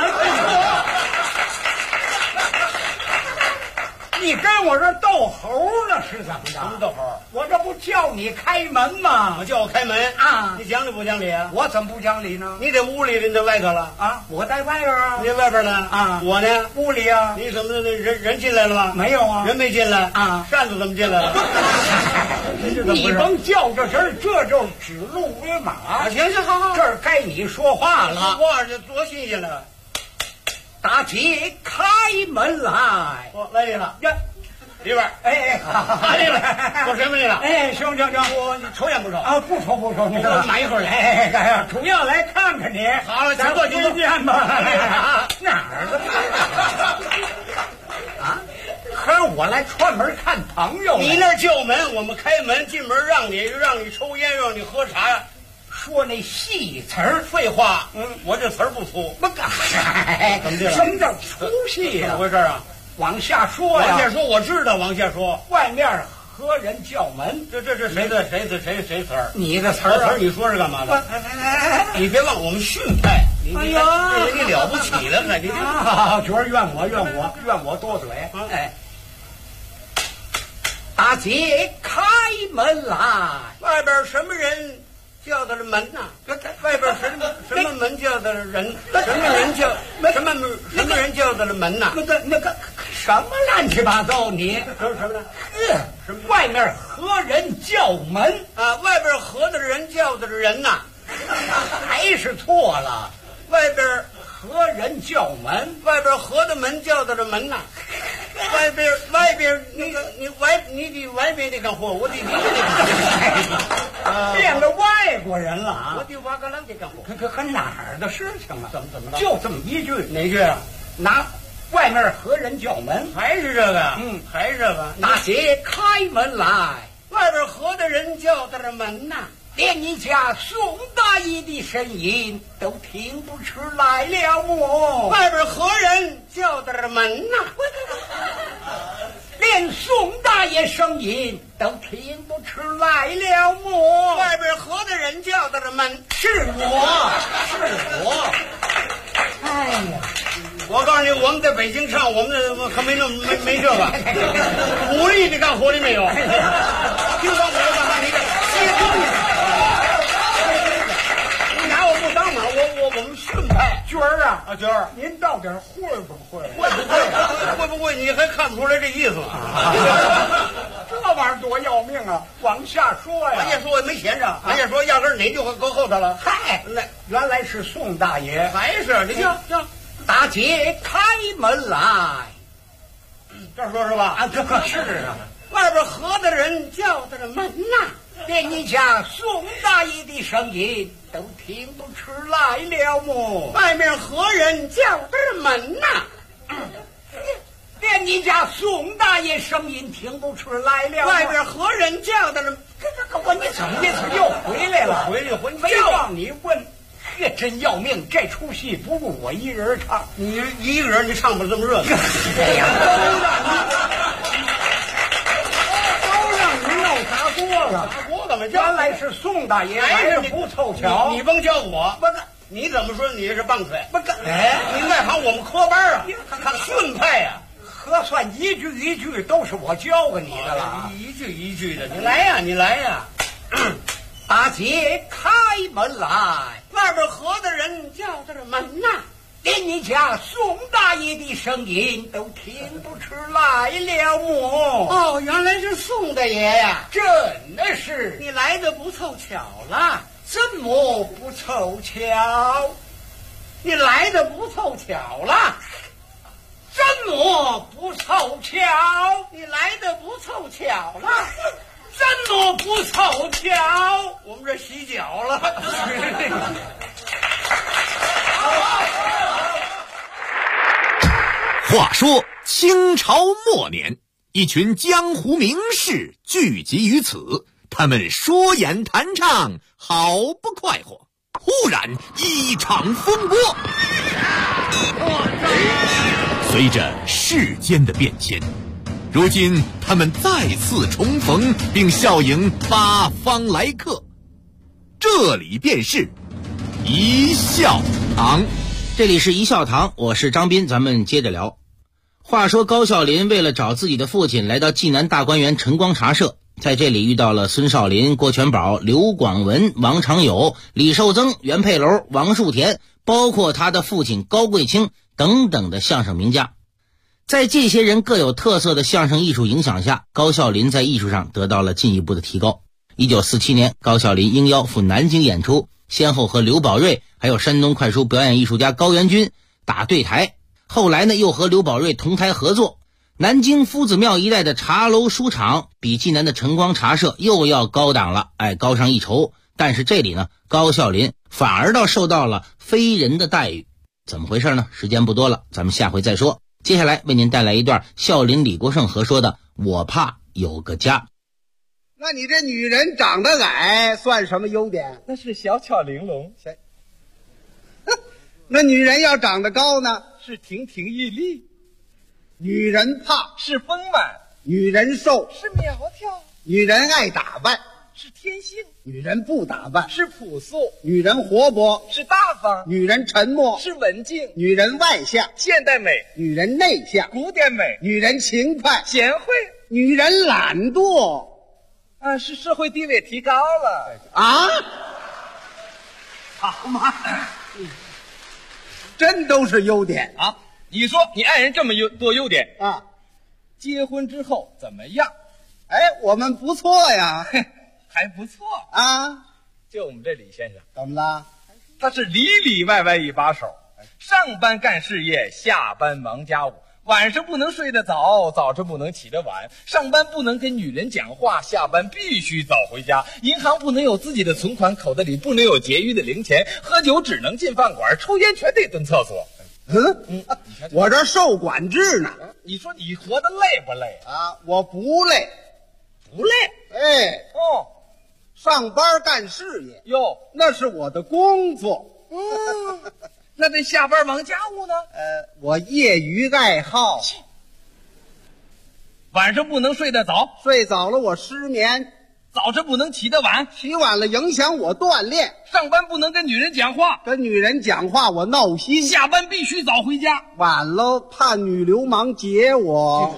你跟我这斗猴了是怎么着？ 什么斗猴？ 我这不叫你开门吗？ 我叫我开门啊！ 你讲理不讲理啊？ 我怎么不讲理呢？ 你在屋里，你在外头了啊？我在外边啊。 你在外边呢啊？ 我呢？ 屋里啊。 你怎么人进来了吗？ 没有啊。 人没进来啊？ 扇子怎么进来了？ 你甭较这事儿，这就指鹿为马。 行行好好， 这儿该你说话了。 说话这多新鲜了！ 大姐开门来。 我来你了呀。里边， 哎，好，里边， 做什么去了？ 哎，行，你抽烟不抽啊？不抽，你我买一盒来。 哎，主要来看看你。 好了， 咱过去见吧。哪儿的？啊？可是我来串门看朋友。 你那叫门，我们开门进门让你抽烟，让你喝茶。 说那戏词儿， 废话。我这词儿不粗。 不干， 怎么的？ 什么叫粗戏呀？ 怎么回事啊？ 往下说呀！ 往下说，我知道。往下说， 外面何人叫门？ 这谁词儿？ 你的词儿， 你说是干嘛的？你别忘我们训派。 哎呀， 你了不起了，你觉儿怨我多嘴。哎，大姐开门来。 外边什么人叫的是门呐？外边什么门叫的是人？什么人叫的是门呐？ 那个什么乱七八糟？你说什么呢？ 外面何人叫门啊？外边何的人叫的是人呐？ 还是错了。 外边何人叫门？ 外边何的门叫的是门呐？外边那个你的外边那个货，我的里边变个外国人了啊！ 我的瓦格兰这个货， 可哪儿的事情啊？ 怎么了？ 就这么一句， 哪句啊？ 拿外面何人叫门？ 还是这个？还是这个。 大姐开门来， 外边何的人叫的是门呐？ 连你家宋大爷的声音都听不出来了么？ 外边何人叫的是门呐？ 连宋大爷声音都听不出来了么？ 外边何的人叫的是门？ 是我。哎呀！ 我告诉你，我们在北京唱，我们可没这没这个。武力你干活里没有？听说我干嘛？你这你拿我不当嘛？我们顺派娟儿啊， 娟儿， 您到底会不会？ 会不会？你还看不出来这意思吗？ 这玩意儿多要命啊！往下说呀， 往下说我没闲着，往下说压根儿哪句话搁后头了？ 嗨，原来是宋大爷， 还是你听， 大姐开门来， 这说是吧？ 啊，这是啊。 外边合的人叫的门呐， 连你家宋大爷的声音都听不出来了么？ 外面何人叫的门呐？ 连你家宋大爷声音听不出来了。 外边何人叫的了？ 我你怎么这次又回来了？ 回没让你问，这真要命！这出戏不如我一人唱， 你一个人你唱不这么热闹。 哎呀，都让你闹砸锅了。 砸锅怎么原来是宋大爷，还是不凑巧？ 你甭教我， 不是。 你怎么说你是棒槌？ 不是， 哎，你外行我们科班啊，看顺派呀， 核算一句一句都是我教给你的了， 一句一句的，你来呀，你来呀。 大姐开门来， 外边何的人叫的这门呐？ 连你家宋大爷的声音都听不出来了么？ 哦，原来是宋大爷呀， 真的是你来的不凑巧了。 怎么不凑巧？ 你来的不凑巧了。 怎么不凑巧？ 你来的不凑巧了。 怎么不凑巧？ 我们这洗脚了。 话说清朝末年，一群江湖名士聚集于此，他们说言谈唱，好不快活。忽然一场风波，随着世间的变迁，如今他们再次重逢，并笑迎八方来客。这里便是一笑堂。 这里是一笑堂，我是张斌，咱们接着聊。话说高孝林为了找自己的父亲，来到济南大观园晨光茶社，在这里遇到了孙少林、郭全宝、刘广文、王长友、李寿增、袁佩楼、王树田，包括他的父亲高贵清等等的相声名家。在这些人各有特色的相声艺术影响下，高孝林在艺术上得到了进一步的提高。1947年，高孝林应邀赴南京演出，先后和刘宝瑞还有山东快书表演艺术家高元军打对台。后来呢，又和刘宝瑞同台合作。南京夫子庙一带的茶楼书场比济南的晨光茶社又要高档了，高上一筹。但是这里呢，高孝林反而倒受到了非人的待遇，怎么回事呢？时间不多了，咱们下回再说。接下来为您带来一段孝林李国盛合说的《我怕有个家》。 那你这女人长得矮算什么优点？ 那是小巧玲珑。 那女人要长得高呢？ 是亭亭玉立。 女人胖是丰满， 女人瘦是苗条， 女人爱打扮是天性， 女人不打扮是朴素， 女人活泼是大方， 女人沉默是文静， 女人外向现代美， 女人内向古典美， 女人勤快贤惠， 女人懒惰是社会地位提高了啊！好嘛，真都是优点啊！你说你爱人这么多优点啊， 结婚之后怎么样？ 我们不错呀， 还不错啊。 就我们这李先生， 怎么了？ 他是里里外外一把手，上班干事业，下班忙家务，晚上不能睡得早，早晨不能起得晚，上班不能跟女人讲话，下班必须早回家，银行不能有自己的存款，口袋里不能有结余的零钱，喝酒只能进饭馆，抽烟全得蹲厕所。 我这受管制呢。 你说你活得累不累啊？我不累， 不累。 上班干事业哟， 那是我的工作。 那这下班忙家务呢？ 我业余爱好。 晚上不能睡得早， 睡早了我失眠。 早晨不能起得晚， 起晚了影响我锻炼。 上班不能跟女人讲话， 跟女人讲话我闹心。 下班必须早回家， 晚了怕女流氓劫我。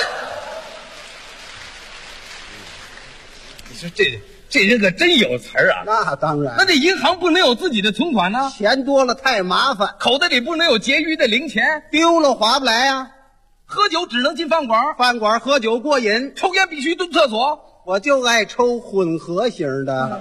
你说这人可真有词儿啊！ 那当然。 那这银行不能有自己的存款呢？ 钱多了太麻烦。 口袋里不能有结余的零钱， 丢了划不来啊。 喝酒只能进饭馆， 饭馆喝酒过瘾， 抽烟必须蹲厕所。 我就爱抽混合型的。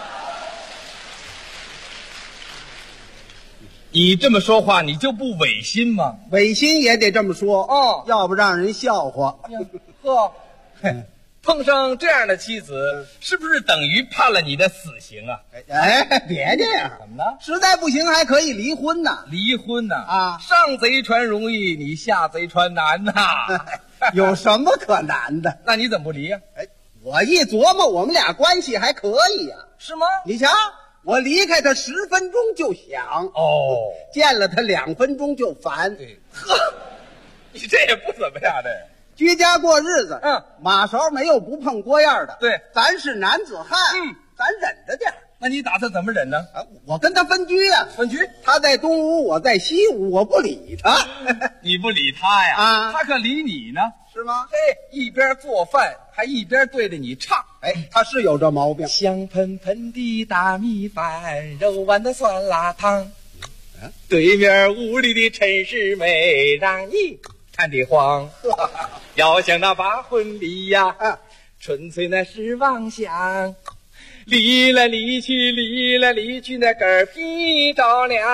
你这么说话，你就不违心吗？ 违心也得这么说哦， 要不让人笑话。 呵，碰上这样的妻子，是不是等于判了你的死刑啊？ 哎，别这样， 怎么了？ 实在不行还可以离婚呢。 离婚呢？ 啊， 上贼船容易，你下贼船难呐。 有什么可难的？ 那你怎么不离呀？ 哎，我一琢磨，我们俩关系还可以呀。 是吗？ 你瞧，我离开他10分钟就想， 哦， 见了他2分钟就烦。 对，呵，你这也不怎么样的。 居家过日子，马勺没有不碰锅沿的。 对， 咱是男子汉，咱忍着点。 那你打算怎么忍呢？ 我跟他分居呀， 分居， 他在东屋，我在西屋，我不理他。 你不理他呀？ 啊， 他可理你呢， 是吗？ 嘿，一边做饭还一边对着你唱。 哎，他是有这毛病。 香喷喷的大米饭，肉丸的酸辣汤。对面屋里的陈世美，让你看得慌。要想那把婚离呀，纯粹那是妄想。离来离去，离来离去，那嗝屁着凉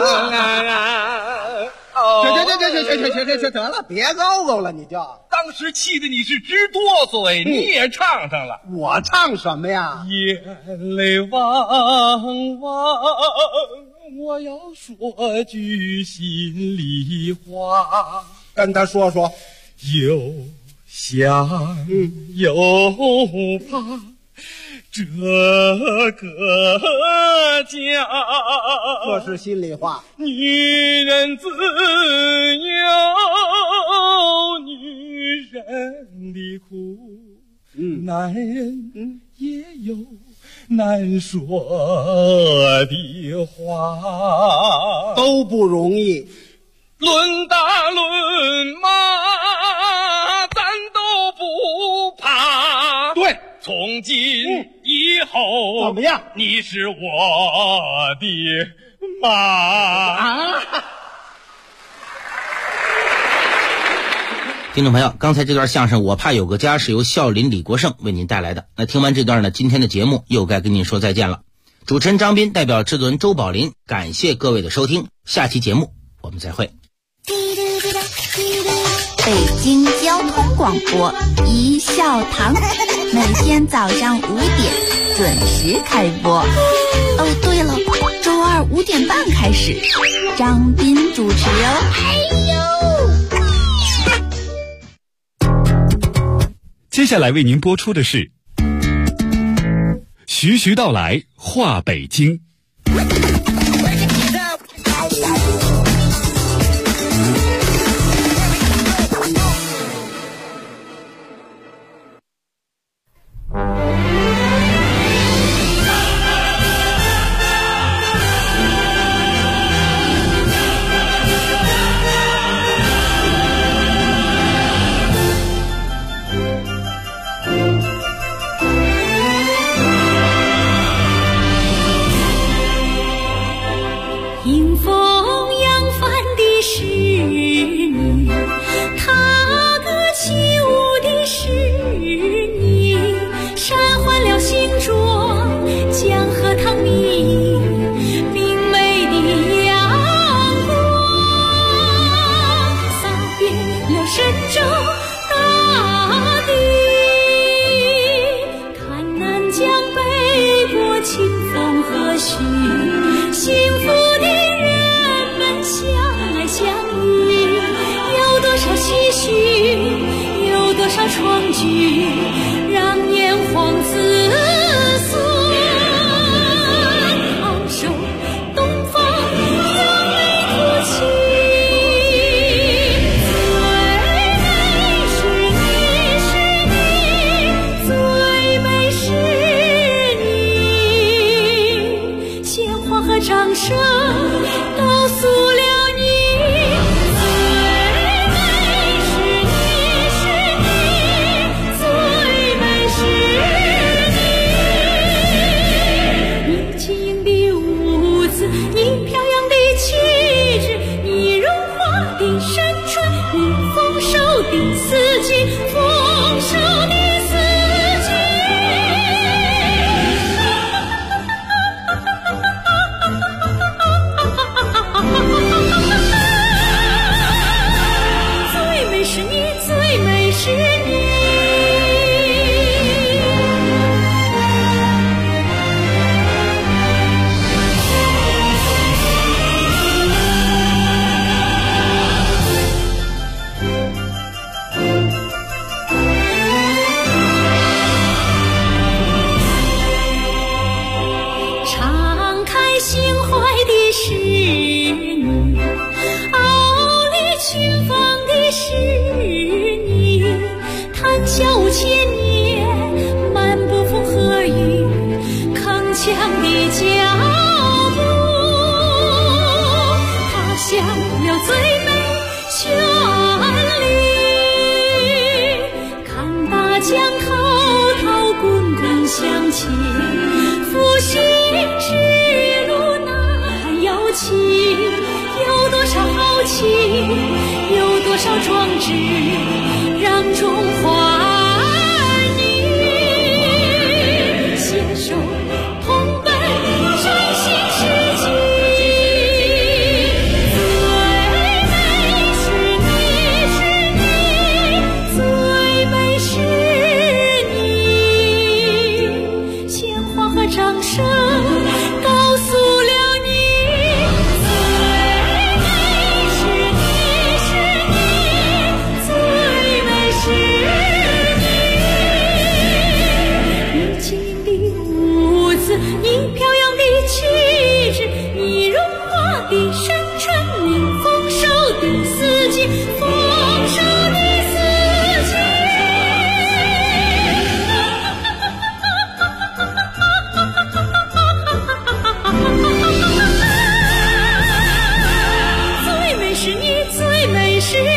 啊！ 行，得了，别高高了，你就。 当时气得你是直哆嗦，你也唱上了。 我唱什么呀？ 眼泪汪汪，我要说句心里话， 跟他说说。 又想又怕。这个家， 这是心里话。 女人自有女人的苦，男人也有难说的话， 都不容易。 论打论骂，咱都不怕。 对。 从今以后， 怎么样？ 你是我的妈！听众朋友，刚才这段相声《我怕有个家》是由笑林李国盛为您带来的。那听完这段呢，今天的节目又该跟您说再见了。主持人张斌代表制作人周宝林，感谢各位的收听。下期节目我们再会。 北京交通广播一笑堂，每天早上5点准时开播。哦，对了，周2 5点半开始，张斌主持哦。 接下来为您播出的是徐徐道来话北京。 最美是少壮志，让中华儿女携手同奔振兴世纪。最美是你，鲜花和掌声告诉了你，最美是你，是你，最美是你。你晶莹的舞姿，你飘扬的气质，你荣华的深沉，你丰收的四季，丰收的四季。最美是你，最美是你。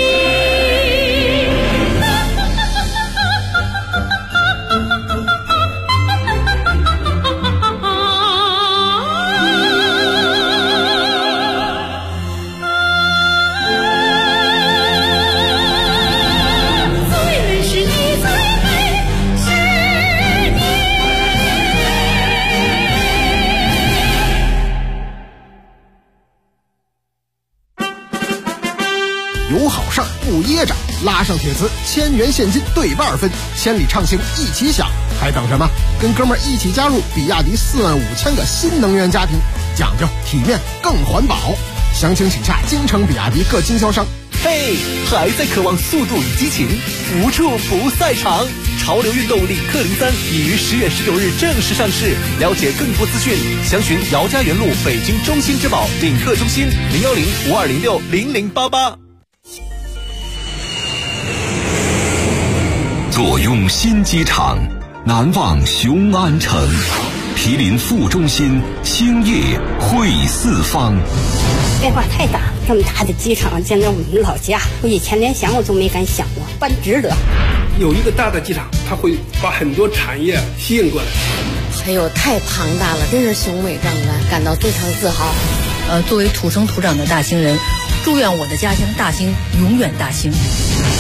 有好事儿不噎着，拉上铁磁，1000元现金对半分，千里畅行一起享，还等什么？跟哥们儿一起加入比亚迪45000个新能源家庭，讲究体面更环保。详情请洽京城比亚迪各经销商。 嘿，还在渴望速度与激情？无处不赛场，潮流运动领克03已于10月19日正式上市。了解更多资讯，详询姚家园路北京中心之宝领克中心01052060088。 坐拥新机场，难忘雄安城，毗邻副中心，兴业汇四方。 变化太大，这么大的机场建在我们老家，我以前连想我都没敢想过，办值得。 有一个大的机场，它会把很多产业吸引过来。 哎呦，太庞大了，真是雄伟壮观，感到非常自豪。 作为土生土长的大兴人，祝愿我的家乡大兴永远大兴。